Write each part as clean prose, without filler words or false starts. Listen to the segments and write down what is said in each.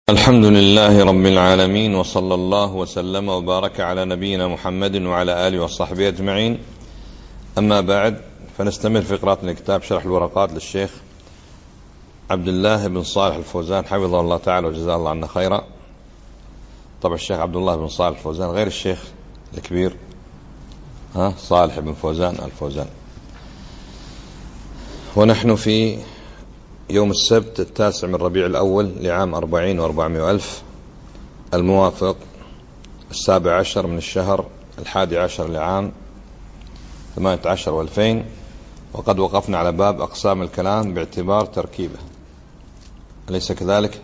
الحمد لله رب العالمين، وصلى الله وسلم وبارك على نبينا محمد وعلى آله وصحبه أجمعين. أما بعد، فنستمر في قراءة كتاب شرح الورقات للشيخ عبد الله بن صالح الفوزان حفظه الله تعالى وجزاه الله عنا خيرا. طبعا الشيخ عبد الله بن صالح الفوزان غير الشيخ الكبير صالح بن فوزان الفوزان. ونحن في يوم السبت 9 من ربيع الأول لعام 40 و400 ألف، الموافق 17 من الشهر 11 لعام 18 و2000. وقد وقفنا على باب أقسام الكلام باعتبار تركيبه. أليس كذلك؟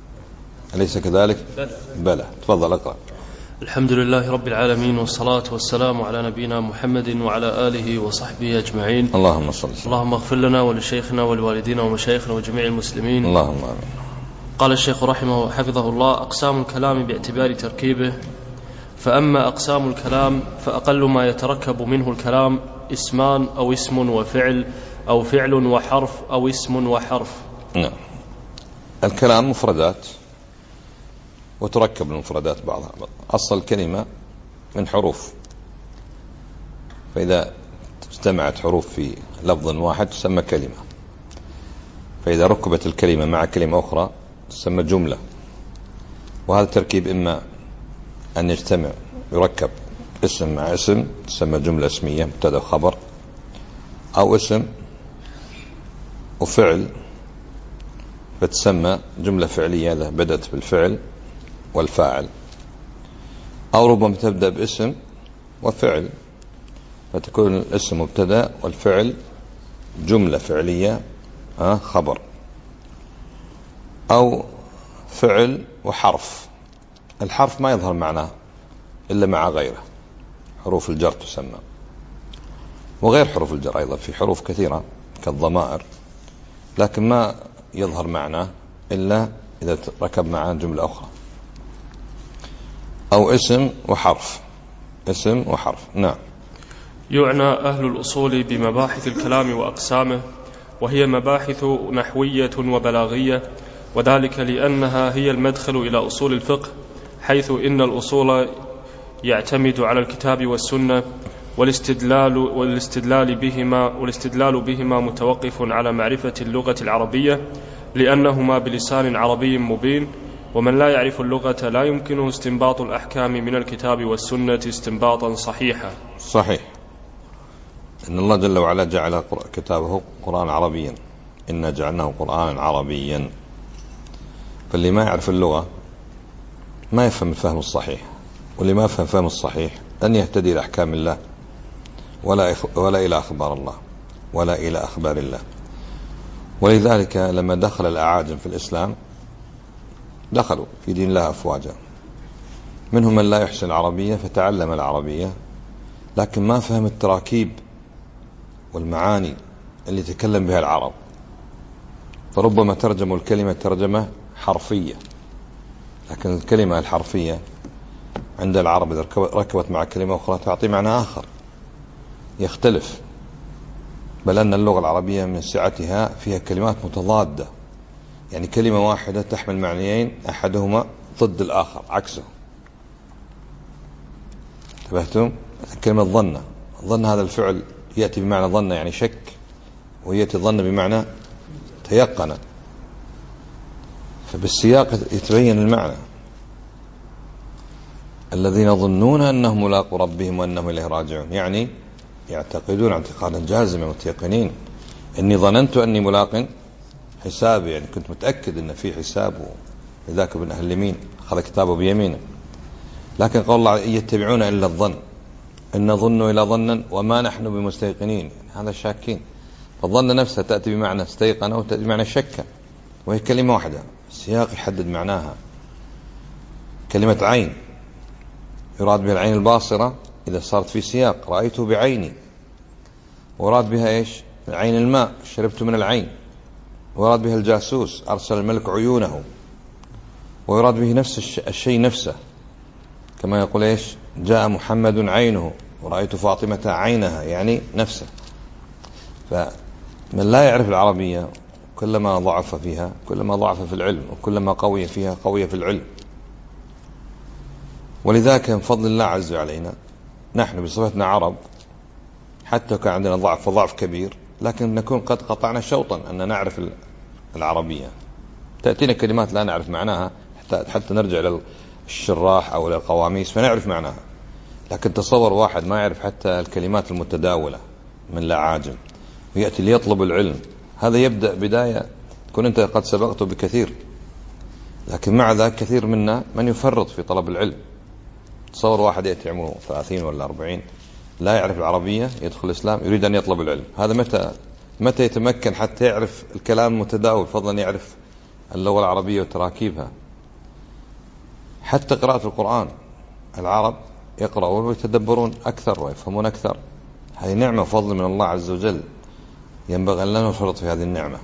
بلى. تفضل اقرأ. الحمد لله رب العالمين، والصلاة والسلام على نبينا محمد وعلى آله وصحبه أجمعين. اللهم صل وسلم. اللهم اغفر لنا ولشيخنا ولوالدينا ومشايخنا وجميع المسلمين. اللهم آمين. قال الشيخ رحمه حفظه الله: أقسام الكلام باعتبار تركيبه. فأما أقسام الكلام فأقل ما يتركب منه الكلام اسمان أو اسم وفعل، أو فعل وحرف، أو اسم وحرف. نعم. الكلام مفردات وتركب المفردات بعضها بعض. أصل الكلمة من حروف، فإذا اجتمعت حروف في لفظ واحد تسمى كلمة، فإذا ركبت الكلمة مع كلمة أخرى تسمى جملة. وهذا التركيب إما أن يجتمع يركب اسم مع اسم تسمى جملة اسمية مبتدأ وخبر، أو اسم وفعل فتسمى جملة فعلية إذا بدأت بالفعل والفاعل، أو ربما تبدأ باسم وفعل فتكون الاسم مبتدأ والفعل جملة فعلية خبر، أو فعل وحرف. الحرف ما يظهر معناه إلا مع غيره، حروف الجر تسمى، وغير حروف الجر أيضا في حروف كثيرة كالضمائر، لكن ما يظهر معناه إلا إذا ركب معه جملة أخرى. أو اسم وحرف. اسم وحرف. نعم. يعنى أهل الأصول بمباحث الكلام وأقسامه، وهي مباحث نحوية وبلاغية، وذلك لأنها هي المدخل إلى أصول الفقه، حيث إن الأصول يعتمد على الكتاب والسنة، والاستدلال بهما متوقف على معرفة اللغة العربية، لأنهما بلسان عربي مبين، ومن لا يعرف اللغة لا يمكنه استنباط الأحكام من الكتاب والسنة استنباطا صحيحا. صحيح. إن الله جل وعلا جعل كتابه قرآن عربيا، إنا جعلناه قرآنا عربيا، فاللي ما يعرف اللغة ما يفهم الفهم الصحيح، واللي ما يفهم الفهم الصحيح لن يهتدي إلى أحكام الله ولا إلى أخبار الله ولا إلى أخبار الله. ولذلك لما دخل الأعاجم في الإسلام دخلوا في دين الله أفواجا، منهم من لا يحسن العربية فتعلم العربية لكن ما فهم التراكيب والمعاني اللي تكلم بها العرب، فربما ترجموا الكلمة ترجمة حرفية، لكن الكلمة الحرفية عند العرب إذا ركبت مع كلمة أخرى تعطي معنى آخر يختلف، بل أن اللغة العربية من سعتها فيها كلمات متضادة، يعني كلمة واحدة تحمل معنيين أحدهما ضد الآخر عكسه. انتبهتم؟ كلمة ظن هذا الفعل يأتي بمعنى ظن يعني شك، ويأتي ظن بمعنى تيقن، فبالسياق يتبين المعنى. الذين يظنون أنهم ملاقو ربهم وأنهم إليه راجعون، يعني يعتقدون اعتقادا جازما متيقنين، إني ظننت أني ملاق حسابي، يعني كنت متأكد أن في حساب، لذاك ابن أهل اليمين أخذ كتابه بيمينه. لكن قال الله يتبعون إلا الظن إن ظنوا إلى ظنا وما نحن بمستيقنين، يعني هذا شاكين. فالظن نفسها تأتي بمعنى استيقن وتأتي بمعنى شك، وهي كلمة واحدة، السياق يحدد معناها. كلمة عين يراد بها العين الباصرة إذا صارت في سياق، رأيته بعيني، وراد بها إيش؟ عين الماء، شربت من العين. ويراد بها الجاسوس، أرسل الملك عيونه. ويراد به نفس الشيء نفسه، كما يقول إيش؟ جاء محمد عينه ورأيت فاطمة عينها، يعني نفسه. فمن لا يعرف العربية كلما ضعف فيها كلما ضعف في العلم، وكلما قوي فيها قوي في العلم. ولذلك من فضل الله عز علينا نحن بصفتنا عرب، حتى كان عندنا ضعف وضعف كبير، لكن نكون قد قطعنا شوطا أن نعرف العربية. تأتينا كلمات لا نعرف معناها حتى نرجع للشراح أو للقواميس فنعرف معناها. لكن تصور واحد ما يعرف حتى الكلمات المتداولة من الأعاجم ويأتي ليطلب العلم، هذا يبدأ بداية تكون أنت قد سبقته بكثير. لكن مع ذلك كثير منا من يفرط في طلب العلم. تصور واحد يأتي عمره 30 ولا 40 لا يعرف العربية، يدخل الإسلام يريد أن يطلب العلم، هذا متى يتمكن حتى يعرف الكلام المتداول، فضلا يعرف اللغة العربية وتراكيبها. حتى قراءة القرآن العرب يقرؤون ويتدبرون أكثر ويفهمون أكثر، هذه نعمة وفضل من الله عز وجل، ينبغي أن لا نفرط في هذه النعمة.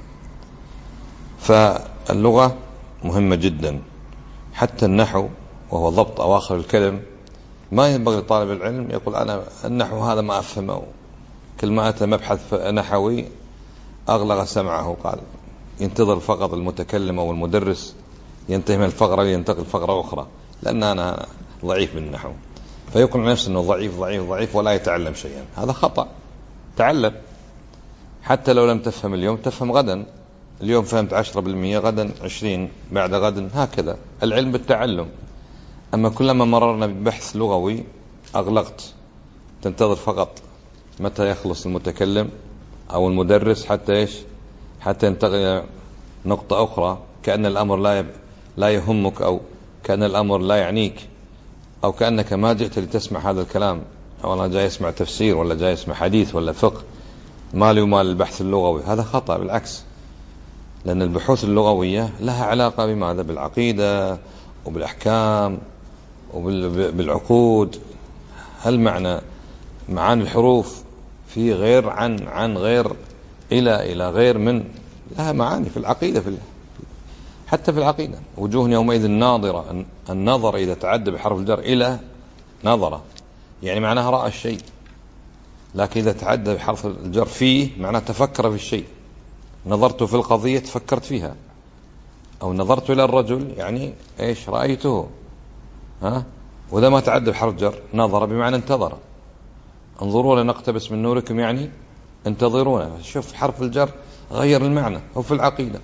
فاللغة مهمة جدا، حتى النحو وهو ضبط أواخر الكلم. ما ينبغي لطالب العلم يقول أنا النحو هذا ما أفهمه، كل ما أتى مبحث نحوي أغلق سمعه، قال ينتظر فقط المتكلم أو المدرس ينتهي من الفقرة لينتقل فقرة أخرى، لأن أنا ضعيف بالنحو، فيقول نفسه أنه ضعيف ضعيف ضعيف ولا يتعلم شيئا. هذا خطأ. تعلم، حتى لو لم تفهم اليوم تفهم غدا. اليوم فهمت 10%، غدا 20، بعد غد هكذا. العلم بالتعلم. أما كلما مررنا ببحث لغوي أغلقت، تنتظر فقط متى يخلص المتكلم أو المدرس حتى ينتقل نقطة أخرى، كأن الأمر لا يهمك، أو كأن الأمر لا يعنيك، أو كأنك ما جئت لتسمع هذا الكلام، أو أنا جاي أسمع تفسير ولا جاي أسمع حديث ولا فقه، مالي ومال البحث اللغوي. هذا خطأ بالعكس، لأن البحوث اللغوية لها علاقة بماذا؟ بالعقيدة وبالأحكام وبالعقود. هل معاني الحروف في غير عن غير إلى غير من، لها معاني في العقيدة، حتى في العقيدة. وجوه يومئذ ناظرة، النظر إذا تعدى بحرف الجر إلى نظرة يعني معناها رأى الشيء، لكن إذا تعدى بحرف الجر فيه معناه تفكر في الشيء. نظرت في القضية تفكرت فيها، أو نظرت إلى الرجل يعني رأيته. وإذا ما تعدى بحرف جر نظر بمعنى انتظر. انظروا لنقتبس من نوركم يعني انتظرونا. شوف حرف الجر غير المعنى. هو في العقيدة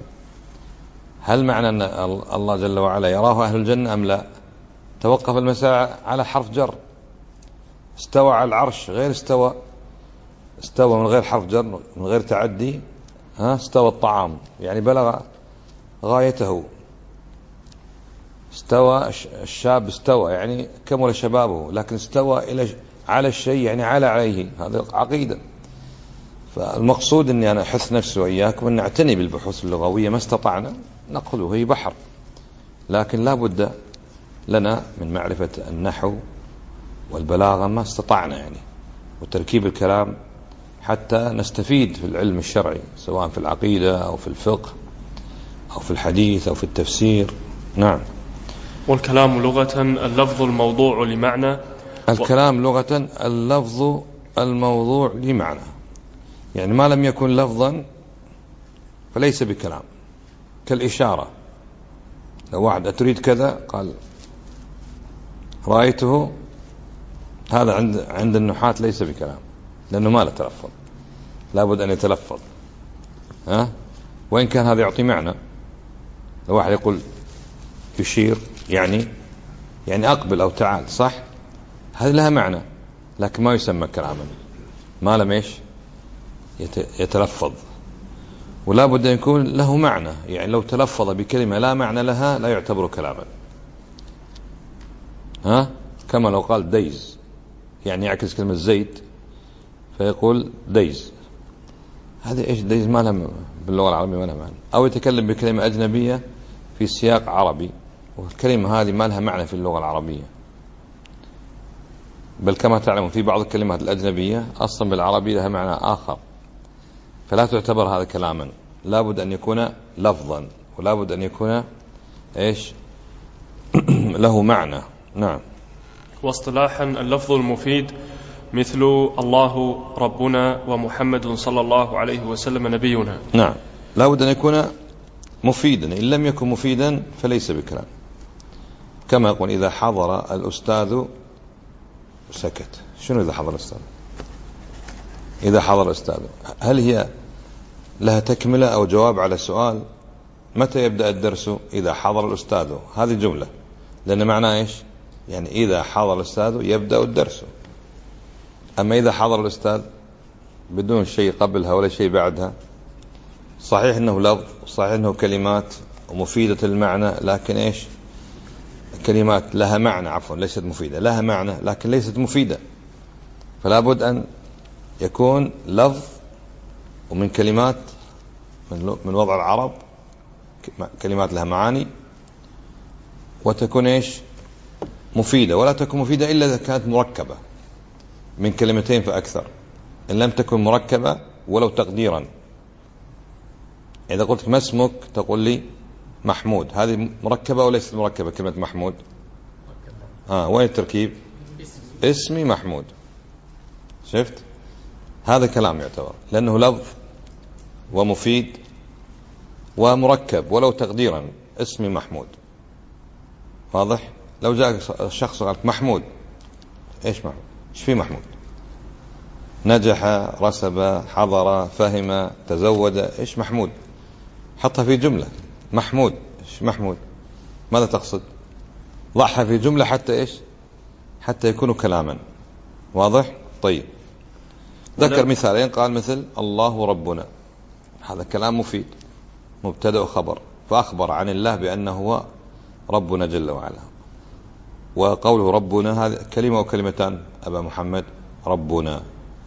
هل معنى أن الله جل وعلا يراه أهل الجنة أم لا؟ توقف المسألة على حرف جر. استوى على العرش غير استوى من غير حرف جر من غير تعدي. استوى الطعام يعني بلغ غايته. استوى الشاب استوى يعني كمل شبابه، لكن استوى على الشيء يعني عليه. هذا عقيدة. فالمقصود أني أنا أحث نفسي وإياكم أن نعتني بالبحوث اللغوية ما استطعنا. نقول هي بحر، لكن لا بد لنا من معرفة النحو والبلاغة ما استطعنا يعني، وتركيب الكلام حتى نستفيد في العلم الشرعي، سواء في العقيدة أو في الفقه أو في الحديث أو في التفسير. نعم. والكلام لغة اللفظ الموضوع لمعنى. الكلام لغة اللفظ الموضوع لمعنى، يعني ما لم يكن لفظا فليس بكلام. كالإشارة، لو واحد أتريد كذا قال رأيته، هذا عند النحاة ليس بكلام، لأنه ما له تلفظ، لابد أن يتلفظ. وإن كان هذا يعطي معنى. لو واحد يقول يشير يعني أقبل أو تعال، صح، هذه لها معنى، لكن ما يسمى كلاما ما لم يتلفظ. ولا بد أن يكون له معنى، يعني لو تلفظ بكلمة لا معنى لها لا يعتبر كلاما. كما لو قال ديز يعني يعكس كلمة زيت فيقول ديز، هذه ديز ما لها باللغة العربية ما لها معنى. أو يتكلم بكلمة أجنبية في سياق عربي والكلمة هذه ما لها معنى في اللغة العربية، بل كما تعلم في بعض الكلمات الأجنبية أصلا بالعربية لها معنى آخر، فلا تعتبر هذا كلاما. لا بد أن يكون لفظا، ولا بد أن يكون له معنى. نعم. واصطلاحا اللفظ المفيد مثل الله ربنا ومحمد صلى الله عليه وسلم نبينا. نعم. لا بد أن يكون مفيدا، إن لم يكن مفيدا فليس بكلام. كما يقول إذا حضر الأستاذ سكت. شنو إذا حضر الأستاذ؟ إذا حضر الأستاذ هل هي لها تكملة أو جواب على سؤال؟ متى يبدأ الدرس؟ إذا حضر الأستاذ. هذه جملة، لأن معناه إيش؟ يعني إذا حضر الأستاذ يبدأ الدرس. أما إذا حضر الأستاذ بدون شيء قبلها ولا شيء بعدها، صحيح أنه لفظ، صحيح أنه كلمات ومفيدة المعنى، لكن إيش؟ كلمات لها معنى، عفوا ليست مفيدة، لها معنى لكن ليست مفيدة. فلا بد أن يكون لفظ ومن كلمات من وضع العرب، كلمات لها معاني، وتكون إيش؟ مفيدة. ولا تكون مفيدة إلا إذا كانت مركبة من كلمتين فأكثر. إن لم تكن مركبة ولو تقديرا، إذا قلت ما اسمك تقول لي محمود، هذه مركبة وليست مركبة كلمة محمود؟ وين التركيب؟ اسمي محمود. شفت؟ هذا كلام يعتبر، لأنه لفظ ومفيد ومركب ولو تقديرا، اسمي محمود. واضح؟ لو جاء شخص وقال محمود، ايش محمود؟ ايش في محمود؟ نجح، رسب، حضر، فهم، تزوج، ايش محمود؟ حطها في جملة. محمود، ايش محمود؟ ماذا تقصد؟ ضعها في جملة حتى ايش؟ حتى يكونوا كلاما. واضح؟ طيب، ذكر مثالين، قال مثل الله ربنا، هذا كلام مفيد، مبتدأ وخبر، فأخبر عن الله بأنه هو ربنا جل وعلا. وقوله ربنا هذه كلمة وكلمتان أبا محمد. ربنا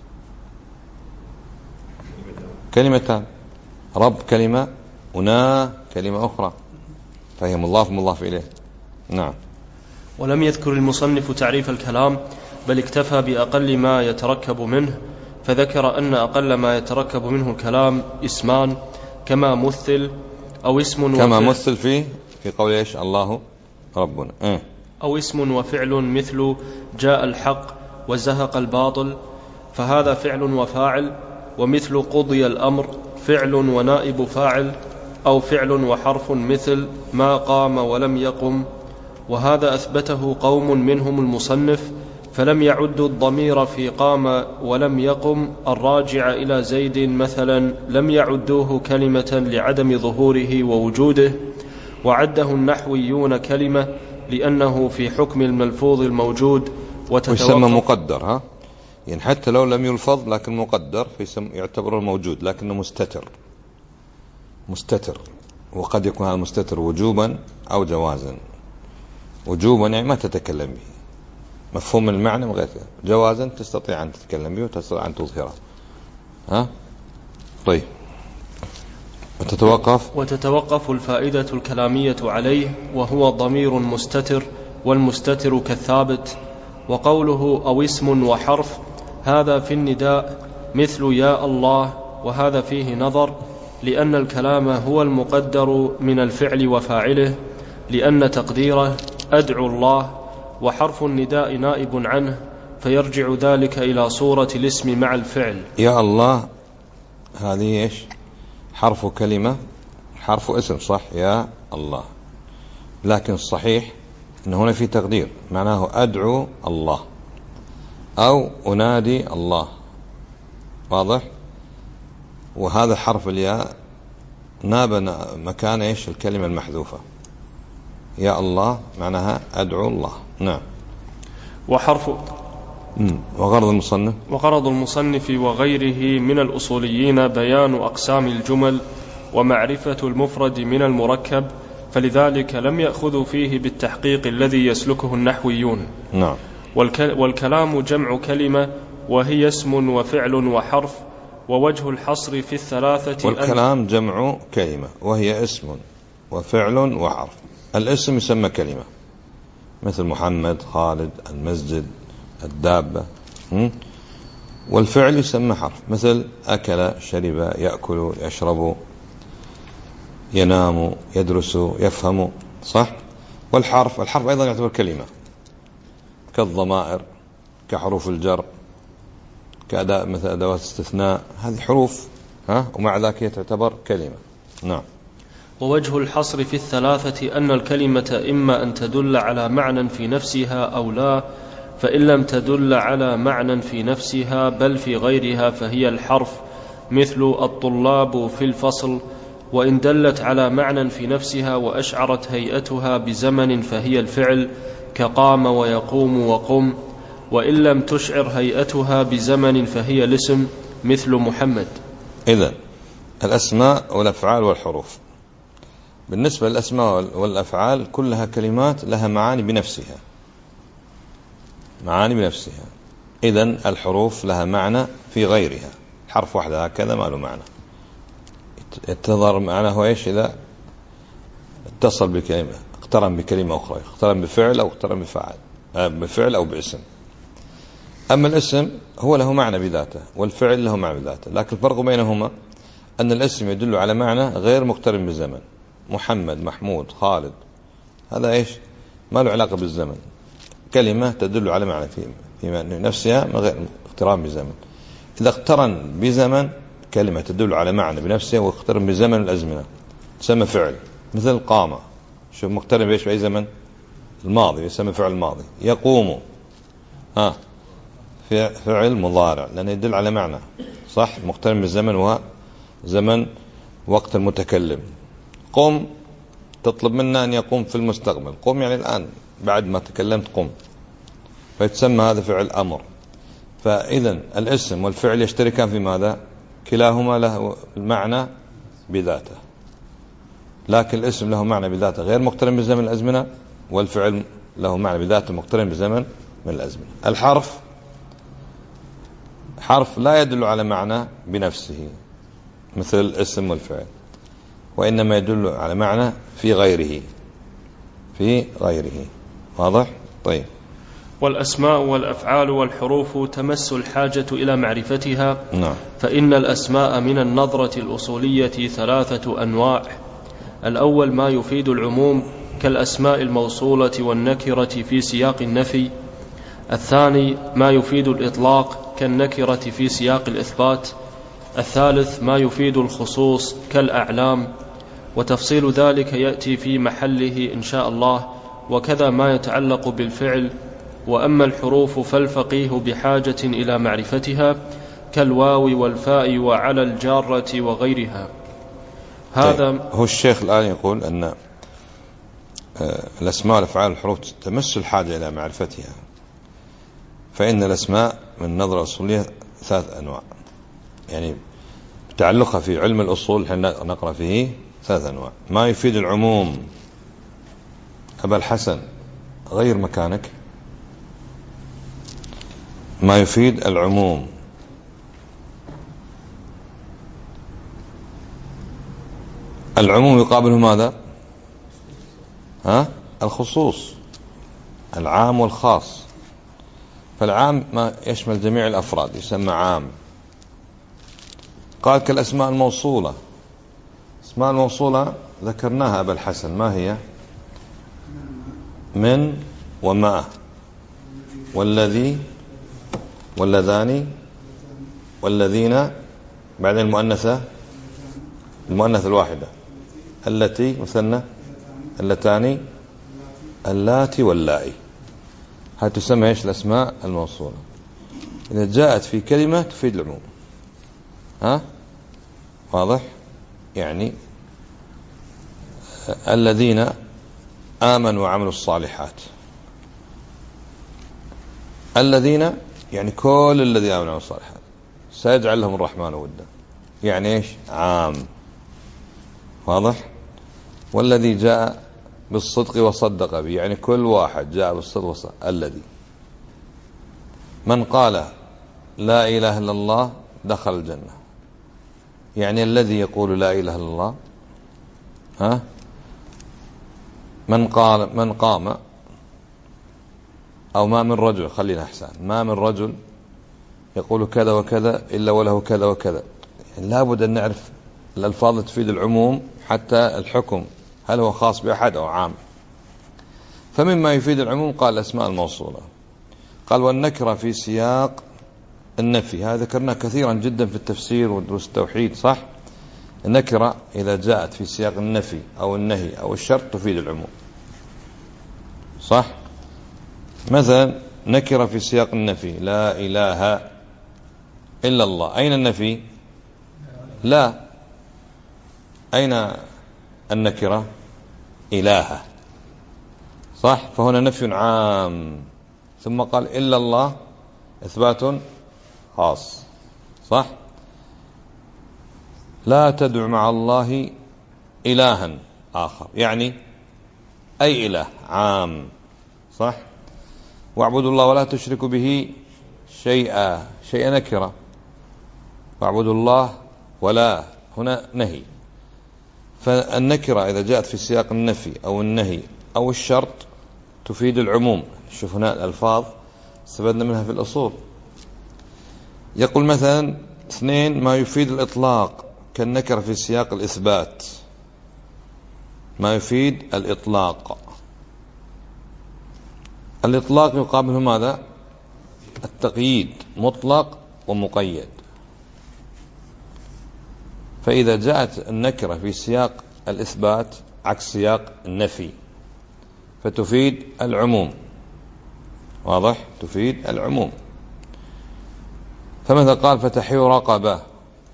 كلمتان، رب كلمة، ونا كلمة أخرى، فهي مضاف مضاف إليه. نعم. ولم يذكر المصنف تعريف الكلام، بل اكتفى بأقل ما يتركب منه، فذكر أن أقل ما يتركب منه الكلام اسمان، كما مثل أو اسم كما مثل في قول إيش؟ الله ربنا. أو اسم وفعل، مثل جاء الحق وزهق الباطل، فهذا فعل وفاعل. ومثل قضي الأمر فعل ونائب فاعل، أو فعل وحرف، مثل ما قام ولم يقم. وهذا أثبته قوم منهم المصنف، فلم يعدوا الضمير في قام ولم يقم الراجع إلى زيد مثلا، لم يعدوه كلمة لعدم ظهوره ووجوده، وعده النحويون كلمة لأنه في حكم الملفوظ الموجود ويسمى مقدر. يعني حتى لو لم يلفظ لكن مقدر، يعتبر الموجود لكنه مستتر. وقد يكون هذا المستتر وجوبا أو جوازا. وجوبا يعني ما تتكلم به، مفهوم المعنى وغير كذا. جوازا تستطيع أن تتكلم به وتستطيع أن تظهره. طيب، وتتوقف الفائدة الكلامية عليه، وهو ضمير مستتر، والمستتر كالثابت. وقوله أو اسم وحرف، هذا في النداء مثل يا الله، وهذا فيه نظر، لأن الكلام هو المقدر من الفعل وفاعله، لأن تقديره أدعو الله، وحرف النداء نائب عنه، فيرجع ذلك إلى صورة الاسم مع الفعل. يا الله هذه إيش؟ حرف كلمة، حرف اسم، صح؟ يا الله. لكن الصحيح أن هنا في تقدير، معناه أدعو الله أو أنادي الله. واضح؟ وهذا حرف الياء ناب مكان إيش؟ الكلمة المحذوفة. يا الله معناها أدعو الله. نعم. وغرض المصنف وغيره من الأصوليين بيان أقسام الجمل ومعرفة المفرد من المركب، فلذلك لم يأخذوا فيه بالتحقيق الذي يسلكه النحويون. نعم. والكلام جمع كلمة، وهي اسم وفعل وحرف، ووجه الحصر في الثلاثة. والكلام جمع كلمة وهي اسم وفعل وحرف. الاسم يسمى كلمة، مثل محمد، خالد، المسجد، الدابة. والفعل يسمى حرف، مثل أكل، شرب، يأكل، يشرب، ينام، يدرس، يفهم. صح؟ والحرف أيضا يعتبر كلمة، كالضمائر، كحروف الجر، كأداء مثل أدوات استثناء. هذه حروف، ومع ذلك تعتبر كلمة. نعم. ووجه الحصر في الثلاثة أن الكلمة إما أن تدل على معنى في نفسها أو لا، فإن لم تدل على معنى في نفسها بل في غيرها فهي الحرف، مثل الطلاب في الفصل. وإن دلت على معنى في نفسها وأشعرت هيئتها بزمن فهي الفعل، كقام ويقوم وقم. وإن لم تشعر هيئتها بزمن فهي الاسم، مثل محمد. إذن الأسماء والأفعال والحروف، بالنسبة للأسماء والأفعال كلها كلمات لها معاني بنفسها، معاني بنفسها. إذن الحروف لها معنى في غيرها، حرف واحد هكذا ما له معنى، يتظهر معناه إيش إذا اتصل بكلمة، اقترن بكلمة أخرى، اقترن بفعل أو اقترن بفعل أو باسم. أما الاسم هو له معنى بذاته والفعل له معنى بذاته، لكن الفرق بينهما أن الاسم يدل على معنى غير مقترن بالزمن. محمد، محمود، خالد، هذا إيش ما له علاقة بالزمن، كلمة تدل على معنى في نفسها من غير اقتران بزمن. إذا اقترن بزمن كلمة تدل على معنى بنفسها واقترن بزمن الأزمنة تسمى فعل، مثل قام، شوف مقترن بإيش بأي زمن؟ الماضي، يسمى فعل ماضي. يقوم فعل مضارع لأنه يدل على معنى، صح، مقترن بالزمن وزمن وقت المتكلم. قم تطلب منا أن يقوم في المستقبل، قم يعني الآن بعد ما تكلمت قم، فيتسمى هذا فعل أمر. فإذن الاسم والفعل يشتركان في ماذا؟ كلاهما له المعنى بذاته، لكن الاسم له معنى بذاته غير مقترن بزمن الأزمنة، والفعل له معنى بذاته مقترن بزمن من الأزمنة. الحرف حرف لا يدل على معنى بنفسه مثل الاسم والفعل، وإنما يدل على معنى في غيره، في غيره. واضح؟ طيب. والأسماء والأفعال والحروف تمس الحاجة إلى معرفتها. نعم. فإن الأسماء من النظرة الأصولية 3 أنواع. الأول ما يفيد العموم كالأسماء الموصولة والنكرة في سياق النفي. الثاني ما يفيد الإطلاق كالنكرة في سياق الإثبات. الثالث ما يفيد الخصوص كالأعلام، وتفصيل ذلك يأتي في محله إن شاء الله، وكذا ما يتعلق بالفعل. وأما الحروف فالفقيه بحاجة إلى معرفتها كالواو والفاء وعلى الجارة وغيرها. هذا طيب. هو الشيخ الآن يقول أن الأسماء والأفعال والحروف تمس الحاجة إلى معرفتها، فإن الأسماء من نظرة أصولية 3 أنواع، يعني تعلقها في علم الأصول نقرأ فيه 3 أنواع. ما يفيد العموم. أبا الحسن غير مكانك. ما يفيد العموم العموم يقابله ماذا؟ الخصوص، العام والخاص. فالعام ما يشمل جميع الأفراد يسمى عام. قال كالأسماء الموصولة. اسماء الموصولة ذكرناها أبا الحسن، ما هي؟ من وما والذي واللذان والذين، بعدين المؤنثة الواحدة، التي مثنى، اللتان، اللاتي واللائي. هذه تسمى ايش؟ الأسماء الموصولة. إذا جاءت في كلمة تفيد العموم. واضح؟ يعني الذين آمنوا وعملوا الصالحات، الذين يعني كل الذين آمنوا وعملوا الصالحات سيجعل لهم الرحمن ودا، يعني ايش؟ عام. واضح؟ والذي جاء بالصدق وصدق به، يعني كل واحد جاء بالصدق وصدق. الذي من قال لا إله إلا الله دخل الجنة، يعني الذي يقول لا إله إلا الله. من قام، أو ما من رجل، خلينا أحسن، ما من رجل يقول كذا وكذا إلا وله كذا وكذا. يعني لابد أن نعرف الألفاظ تفيد العموم حتى الحكم هل هو خاص بأحد أو عام. فمما يفيد العموم قال الأسماء الموصولة. قال والنكرة في سياق النفي، هذا ذكرنا كثيرا جدا في التفسير ودروس التوحيد، صح؟ النكرة إذا جاءت في سياق النفي أو النهي أو الشرط تفيد العموم، صح؟ مثلا نكرة في سياق النفي لا إله إلا الله، أين النفي؟ لا. أين النكرة؟ إله، صح؟ فهنا نفي عام، ثم قال إلا الله إثبات خاص، صح؟ لا تدع مع الله إلها آخر، يعني أي إله عام، صح؟ واعبدوا الله ولا تشركوا به شيئا، شيئا نكرة، واعبدوا الله ولا هنا نهي. فالنكرة إذا جاءت في سياق النفي أو النهي أو الشرط تفيد العموم. شوف هنا الألفاظ استفدنا منها في الأصول. يقول مثلا 2 ما يفيد الإطلاق كالنكرة في سياق الإثبات، ما يفيد الإطلاق. الإطلاق يقابله ماذا؟ التقييد، مطلق ومقيد. فإذا جاءت النكرة في سياق الإثبات عكس سياق النفي فتفيد العموم، واضح؟ تفيد العموم. فمثلا قال فتحرير رقبة،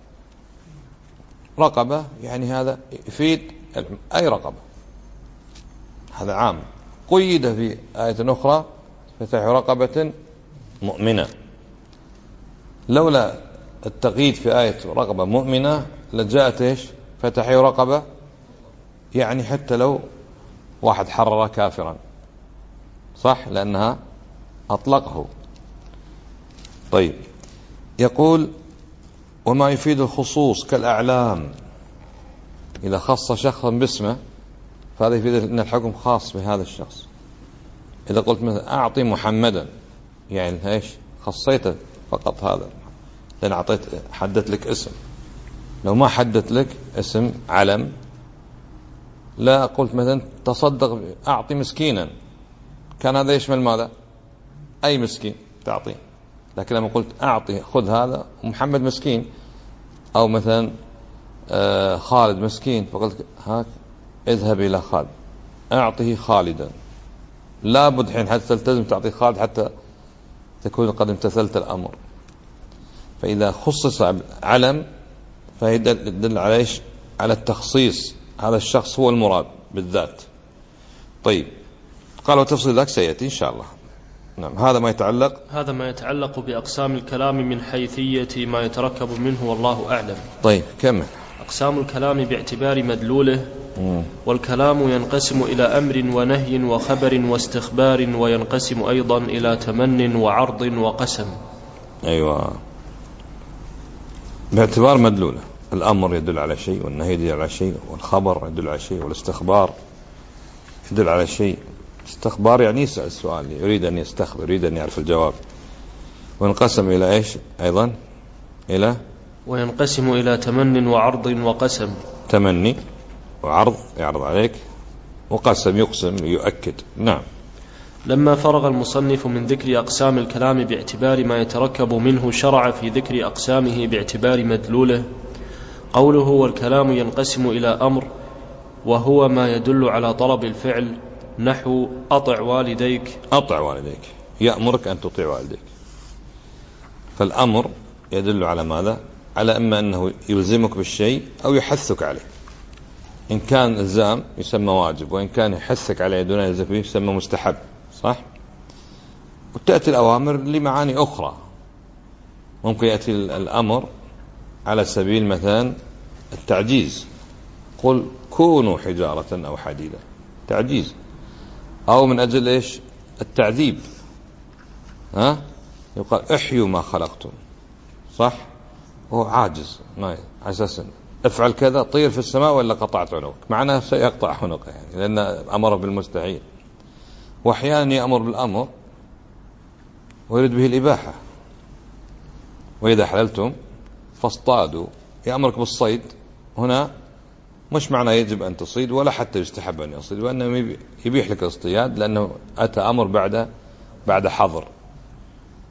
رقبة يعني هذا يفيد أي رقبة، هذا عام. قيد في آية أخرى فتحرير رقبة مؤمنة، لولا التقييد في آية رقبة مؤمنة لجاءت إيش؟ فتحرير رقبة، يعني حتى لو واحد حرر كافرا، صح؟ لأنها أطلقه. طيب، يقول وما يفيد الخصوص كالأعلام، إذا خص شخصا باسمه فهذا يفيد أن الحكم خاص بهذا الشخص. إذا قلت مثلا أعطي محمدا، يعني إيش؟ خصيته فقط هذا، لأن حددت لك اسم. لو ما حددت لك اسم علم لا قلت مثلا تصدق أعطي مسكينا، كان هذا يشمل ماذا؟ أي مسكين تعطيه. لكن لما قلت أعطي خذ هذا ومحمد مسكين، أو مثلا خالد مسكين، فقلت هاك اذهب إلى خالد أعطيه خالدا، لا بد حين حتى تلتزم تعطي خالد حتى تكون قد امتثلت الأمر. فإذا خصص علم فيدل على إيش؟ على التخصيص، هذا الشخص هو المراد بالذات. طيب، قال وتفصيل ذاك سيأتي إن شاء الله. نعم، هذا ما يتعلق بأقسام الكلام من حيثية ما يتركب منه، والله أعلم. طيب كمل. أقسام الكلام باعتبار مدلوله. والكلام ينقسم إلى أمر ونهي وخبر واستخبار، وينقسم أيضا إلى تمن وعرض وقسم. أيوة، باعتبار مدلوله. الأمر يدل على شيء، والنهي يدل على شيء، والخبر يدل على شيء، والاستخبار يدل على شيء. استخبار يعني يسأل السؤال، يريد أن يستخبر، يريد أن يعرف الجواب. وانقسم إلى إيش أيضا؟ وينقسم إلى تمن وعرض وقسم. تمني وعرض يعرض عليك، وقسم يقسم يؤكد. نعم. لما فرغ المصنف من ذكر أقسام الكلام باعتبار ما يتركب منه، شرع في ذكر أقسامه باعتبار مدلوله. قوله والكلام ينقسم إلى أمر، وهو ما يدل على طلب الفعل، نحو أطع والديك. أطع والديك يأمرك أن تطيع والديك. فالأمر يدل على ماذا؟ على إما أنه يلزمك بالشيء أو يحثك عليه. إن كان إلزام يسمى واجب، وإن كان يحثك عليه دون يلزم به يسمى مستحب، صح؟ وتأتي الأوامر لمعاني أخرى. ممكن يأتي الأمر على سبيل مثلا التعجيز، قل كونوا حجارة أو حديدا، تعجيز. أو من أجل إيش؟ التعذيب، يقال احيوا ما خلقتم، صح؟ هو عاجز، ما أساسا افعل كذا، طير في السماء ولا قطعت عنقك، معناه سيقطع عنقه، يعني لأن أمر بالمستحيل. وأحيانا يأمر بالأمر ويريد به الإباحة، وإذا حللتم فاصطادوا، يأمرك بالصيد. هنا مش معنى يجب أن تصيد ولا حتى يستحب أن يصيد، وأنه يبيح لك الاصطياد لأنه أتى أمر بعد حظر،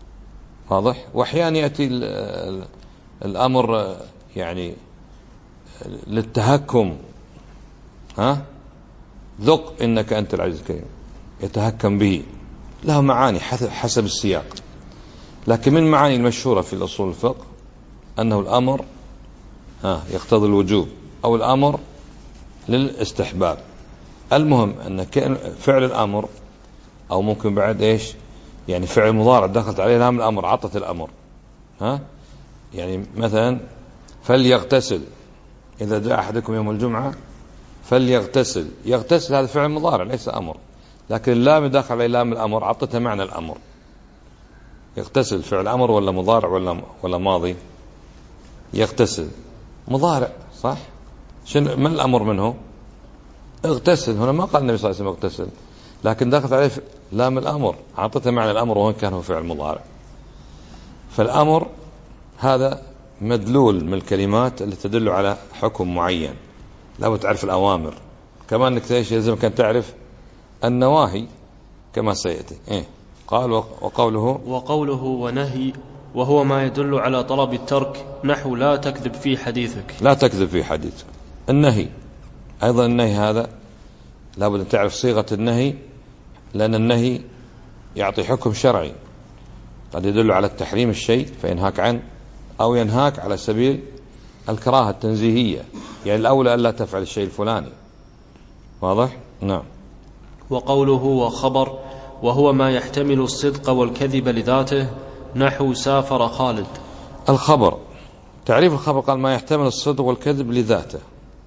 واضح؟ وأحيانا يأتي الأمر يعني للتهكم، ها، ذق إنك أنت العزيز الكريم، يتهكم به، له معاني حسب السياق. لكن من المعاني المشهورة في الأصول الفقه أنه الأمر يقتضي الوجوب أو الأمر للاستحباب. المهم أن فعل الأمر، أو ممكن بعد إيش يعني فعل مضارع دخلت عليه لام الأمر، عطت الأمر، يعني مثلا فليغتسل، إذا جاء أحدكم يوم الجمعة فليغتسل، يغتسل هذا فعل مضارع ليس أمر، لكن اللام داخل عليه لام الأمر عطتها معنى الأمر. يغتسل فعل أمر ولا مضارع ولا ماضي؟ يغتسل مضارع صح؟ ما الأمر منه؟ اغتسل. هنا ما قال النبي صلى الله عليه وسلم اغتسل، لكن دخلت عليه لام الأمر عطتها معنى الأمر وإن كان هو فعل مضارع. فالأمر هذا مدلول من الكلمات اللي تدل على حكم معين، لا تعرف الأوامر، كما أنك يلزمك أن تعرف النواهي كما سيأتي. قال وقوله ونهي، وهو ما يدل على طلب الترك، نحو لا تكذب في حديثك. لا تكذب في حديثك. النهي أيضا، النهي هذا لابد أن تعرف صيغة النهي، لأن النهي يعطي حكم شرعي، قد يدل على التحريم الشيء فينهاك عنه، أو ينهاك على سبيل الكراهة التنزيهية، يعني الأولى ألا تفعل الشيء الفلاني. واضح؟ نعم. وقوله وخبر، وهو ما يحتمل الصدق والكذب لذاته، نحو سافر خالد. الخبر، تعريف الخبر قال ما يحتمل الصدق والكذب لذاته،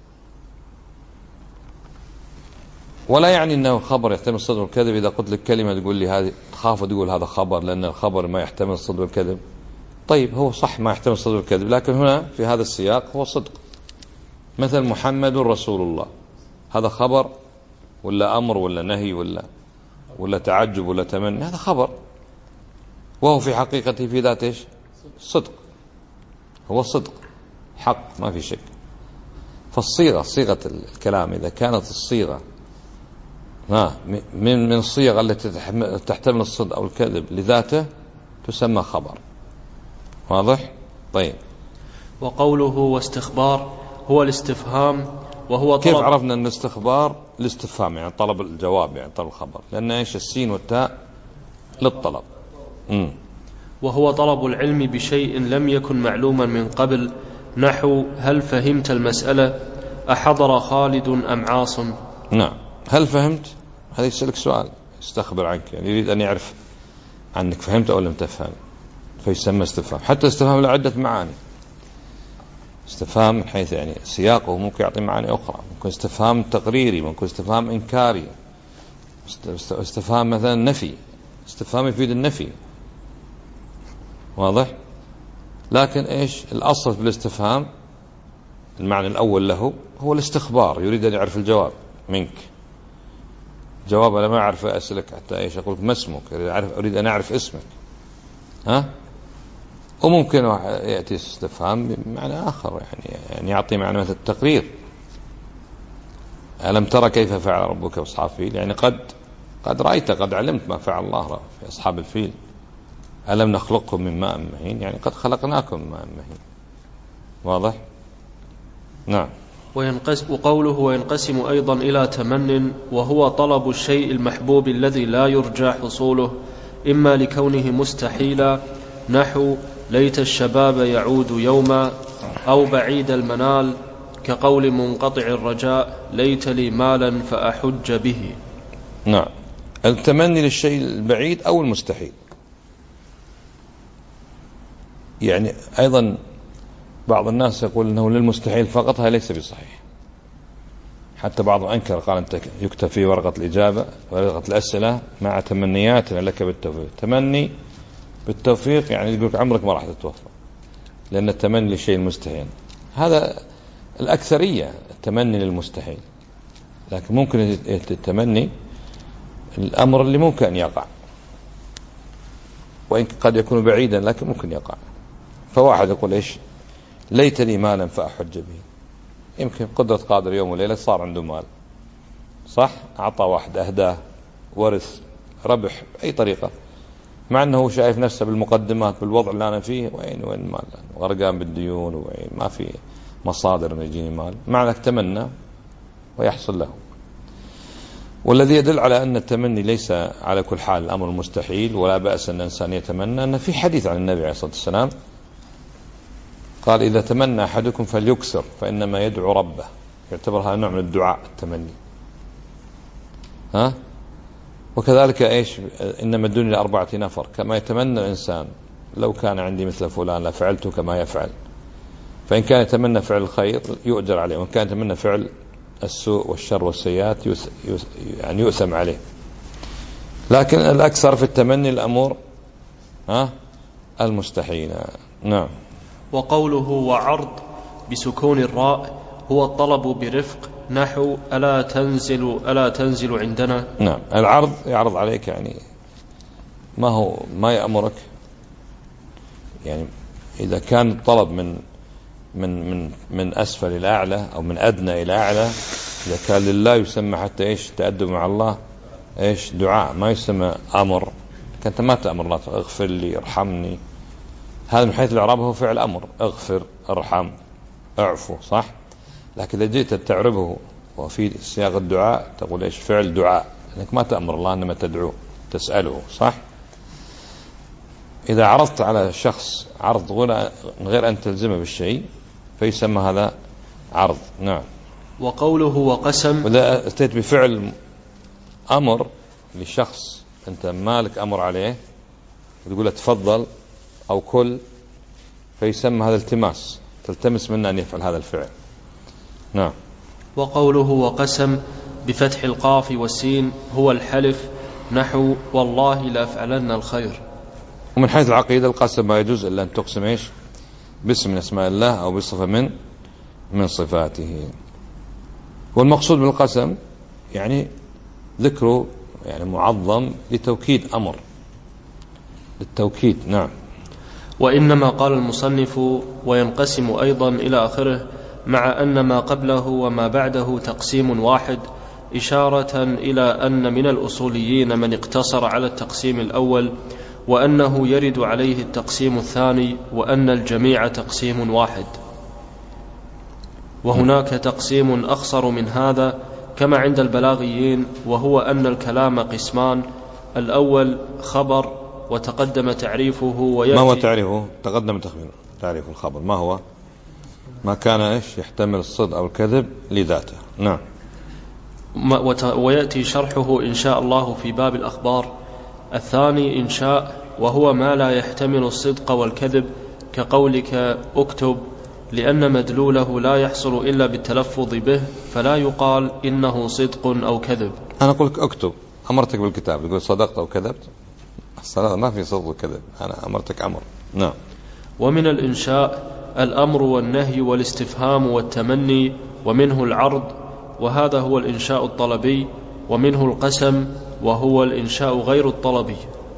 ولا يعني أنه خبر يحتمل الصدق والكذب. إذا قلت لك كلمة تقول لي هذه، تخاف تقول هذا خبر لأن الخبر ما يحتمل الصدق والكذب. طيب هو صح ما يحتمل الصدق والكذب، لكن هنا في هذا السياق هو صدق. مثل محمد رسول الله، هذا خبر ولا أمر ولا نهي ولا تعجب ولا تمني؟ هذا خبر، وهو في حقيقته في ذاته صدق، هو صدق حق ما في شك. فالصيغة، صيغة الكلام إذا كانت الصيغة من الصيغ التي تحتمل الصدق أو الكذب لذاته تسمى خبر. واضح؟ طيب. وقوله واستخبار هو الاستفهام، وهو طلب. كيف عرفنا أن الاستخبار الاستفهام يعني طلب الجواب، يعني طلب الخبر، لأن إيش السين والتاء للطلب. وهو طلب العلم بشيء لم يكن معلوما من قبل، نحو هل فهمت المسألة، أحضر خالد أم عاصم؟ نعم. هل فهمت؟ هذا يسألك سؤال، يستخبر عنك، يعني يريد أن يعرف عنك فهمت أو لم تفهم، فيسمى استفهام. حتى استفهام له عدة معاني. استفهام من حيث يعني سياقه ممكن يعطي معاني أخرى، ممكن استفهام تقريري، ممكن استفهام إنكاري، استفهام مثلا نفي، استفهام يفيد النفي. واضح؟ لكن إيش الأصل في الاستفهام؟ المعنى الأول له هو الاستخبار، يريد أن يعرف الجواب منك. جواب أنا ما أعرف أسألك حتى إيش أقول ما اسمك، أريد أن أعرف اسمك. وممكن يأتي استفهام بمعنى آخر، يعني يعطي معنى مثل التقرير، ألم ترى كيف فعل ربك بأصحاب الفيل، يعني قد رأيت، قد علمت ما فعل الله في أصحاب الفيل. ألم نخلقكم من ماء مهين، يعني قد خلقناكم من ماء مهين. واضح؟ نعم. وقوله وينقسم أيضا إلى تمن، وهو طلب الشيء المحبوب الذي لا يرجى حصوله، إما لكونه مستحيلا، نحو ليت الشباب يعود يوما، أو بعيد المنال، كقول منقطع الرجاء ليت لي مالا فأحج به. نعم. التمني للشيء البعيد أو المستحيل. يعني أيضا بعض الناس يقول أنه للمستحيل فقط، هذا ليس بصحيح. حتى بعض أنكر، قال أنت يكتب في ورقة الإجابة ورقة الأسئلة مع تمنياتنا لك بالتوفيق. تمني بالتوفيق يعني يقولك عمرك ما راح تتوفق، لأن التمني للشيء المستحيل هذا الأكثرية، التمني للمستحيل. لكن ممكن التمني الأمر اللي ممكن أن يقع، وإن قد يكون بعيدا لكن ممكن يقع. فواحد يقول إيش ليت لي مالا فأحج به، يمكن قدرة قادر يوم وليلة صار عنده مال، صح، أعطى واحد أهداه، ورث، ربح بأي طريقة، مع أنه شايف نفسه بالمقدمات بالوضع اللي أنا فيه وين مال، غرقان بالديون، وين مصادر أن يجيني مال، مع ذلك تمنى ويحصل له. والذي يدل على أن التمني ليس على كل حال الأمر المستحيل ولا بأس أن الإنسان يتمنى، أن في حديث عن النبي عليه الصلاة والسلام قال: إذا تمنى أحدكم فليكسر فإنما يدعو ربه. يعتبرها نوع من الدعاء التمني. وكذلك إنما الدنيا لأربعة نفر، كما يتمنى الإنسان لو كان عندي مثل فلان لفعلته كما يفعل. فإن كان يتمنى فعل الخير يؤجر عليه، وإن كان يتمنى فعل السوء والشر والسيئات يعني يؤثم عليه. لكن الأكثر في التمني الأمور المستحيلة. نعم. وقوله وعرض بسكون الراء هو الطلب برفق، نحو ألا تنزل عندنا. نعم. العرض يعرض عليك، يعني ما يأمرك، يعني إذا كان الطلب من أسفل إلى أعلى أو من أدنى إلى أعلى، إذا كان لله يسمى حتى تأدب مع الله دعاء، ما يسمى أمر. كنت ما تأمر الله اغفر لي ارحمني، هذا من حيث الإعراب هو فعل أمر، اغفر ارحم اعفو، صح. لكن إذا جئت تعربه وفي سياق الدعاء تقول فعل دعاء، لأنك ما تأمر الله إنما تدعو تسأله، صح. إذا عرضت على شخص عرض غير أن تلزمه بالشيء فيسمى هذا عرض. نعم. وقوله وقسم، وإذا أتيت بفعل أمر لشخص أنت مالك أمر عليه وتقول له تفضل أو كل، فيسمى هذا التماس، تلتمس منه أن يفعل هذا الفعل. نعم. وقوله وقسم بفتح القاف والسين هو الحلف، نحو والله لأفعلن الخير. ومن حيث العقيدة القسم ما يجوز إلا أن تقسم باسم من اسماء الله أو بصفة من صفاته. والمقصود بالقسم يعني ذكره يعني معظم لتوكيد أمر، للتوكيد. نعم. وإنما قال المصنف وينقسم أيضا إلى آخره، مع أن ما قبله وما بعده تقسيم واحد، إشارة إلى أن من الأصوليين من اقتصر على التقسيم الأول، وأنه يرد عليه التقسيم الثاني، وأن الجميع تقسيم واحد. وهناك تقسيم أخصر من هذا كما عند البلاغيين، وهو أن الكلام قسمان: الأول خبر وتقدم تعريفه، ويأتي ما هو تعريفه؟ تقدم تعريف الخبر ما هو؟ ما كان يحتمل الصدق أو الكذب لذاته. نعم. ويأتي شرحه إن شاء الله في باب الأخبار. الثاني إنشاء، وهو ما لا يحتمل الصدق والكذب، كقولك اكتب، لأن مدلوله لا يحصل إلا بالتلفظ به، فلا يقال إنه صدق أو كذب. أنا أقول لك اكتب، أمرتك بالكتاب، تقول صدقت أو كذبت؟ الصلاة ما في صدق وكذب، أنا أمرتك أمر. نعم. ومن الإنشاء الأمر والنهي والاستفهام والتمني، ومنه العرض، وهذا هو الإنشاء الطلبي، ومنه القسم، وهو الإنشاء غير الطلبي.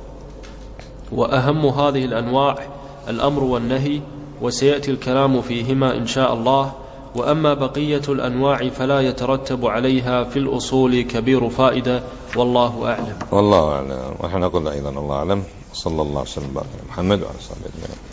وأهم هذه الأنواع الأمر والنهي، وسيأتي الكلام فيهما إن شاء الله. وأما بقية الأنواع فلا يترتب عليها في الأصول كبير فائدة، والله أعلم. والله أعلم. ونحن نقول أيضا الله أعلم. صلى الله عليه وسلم على محمد وعلى صحبه أجمعين.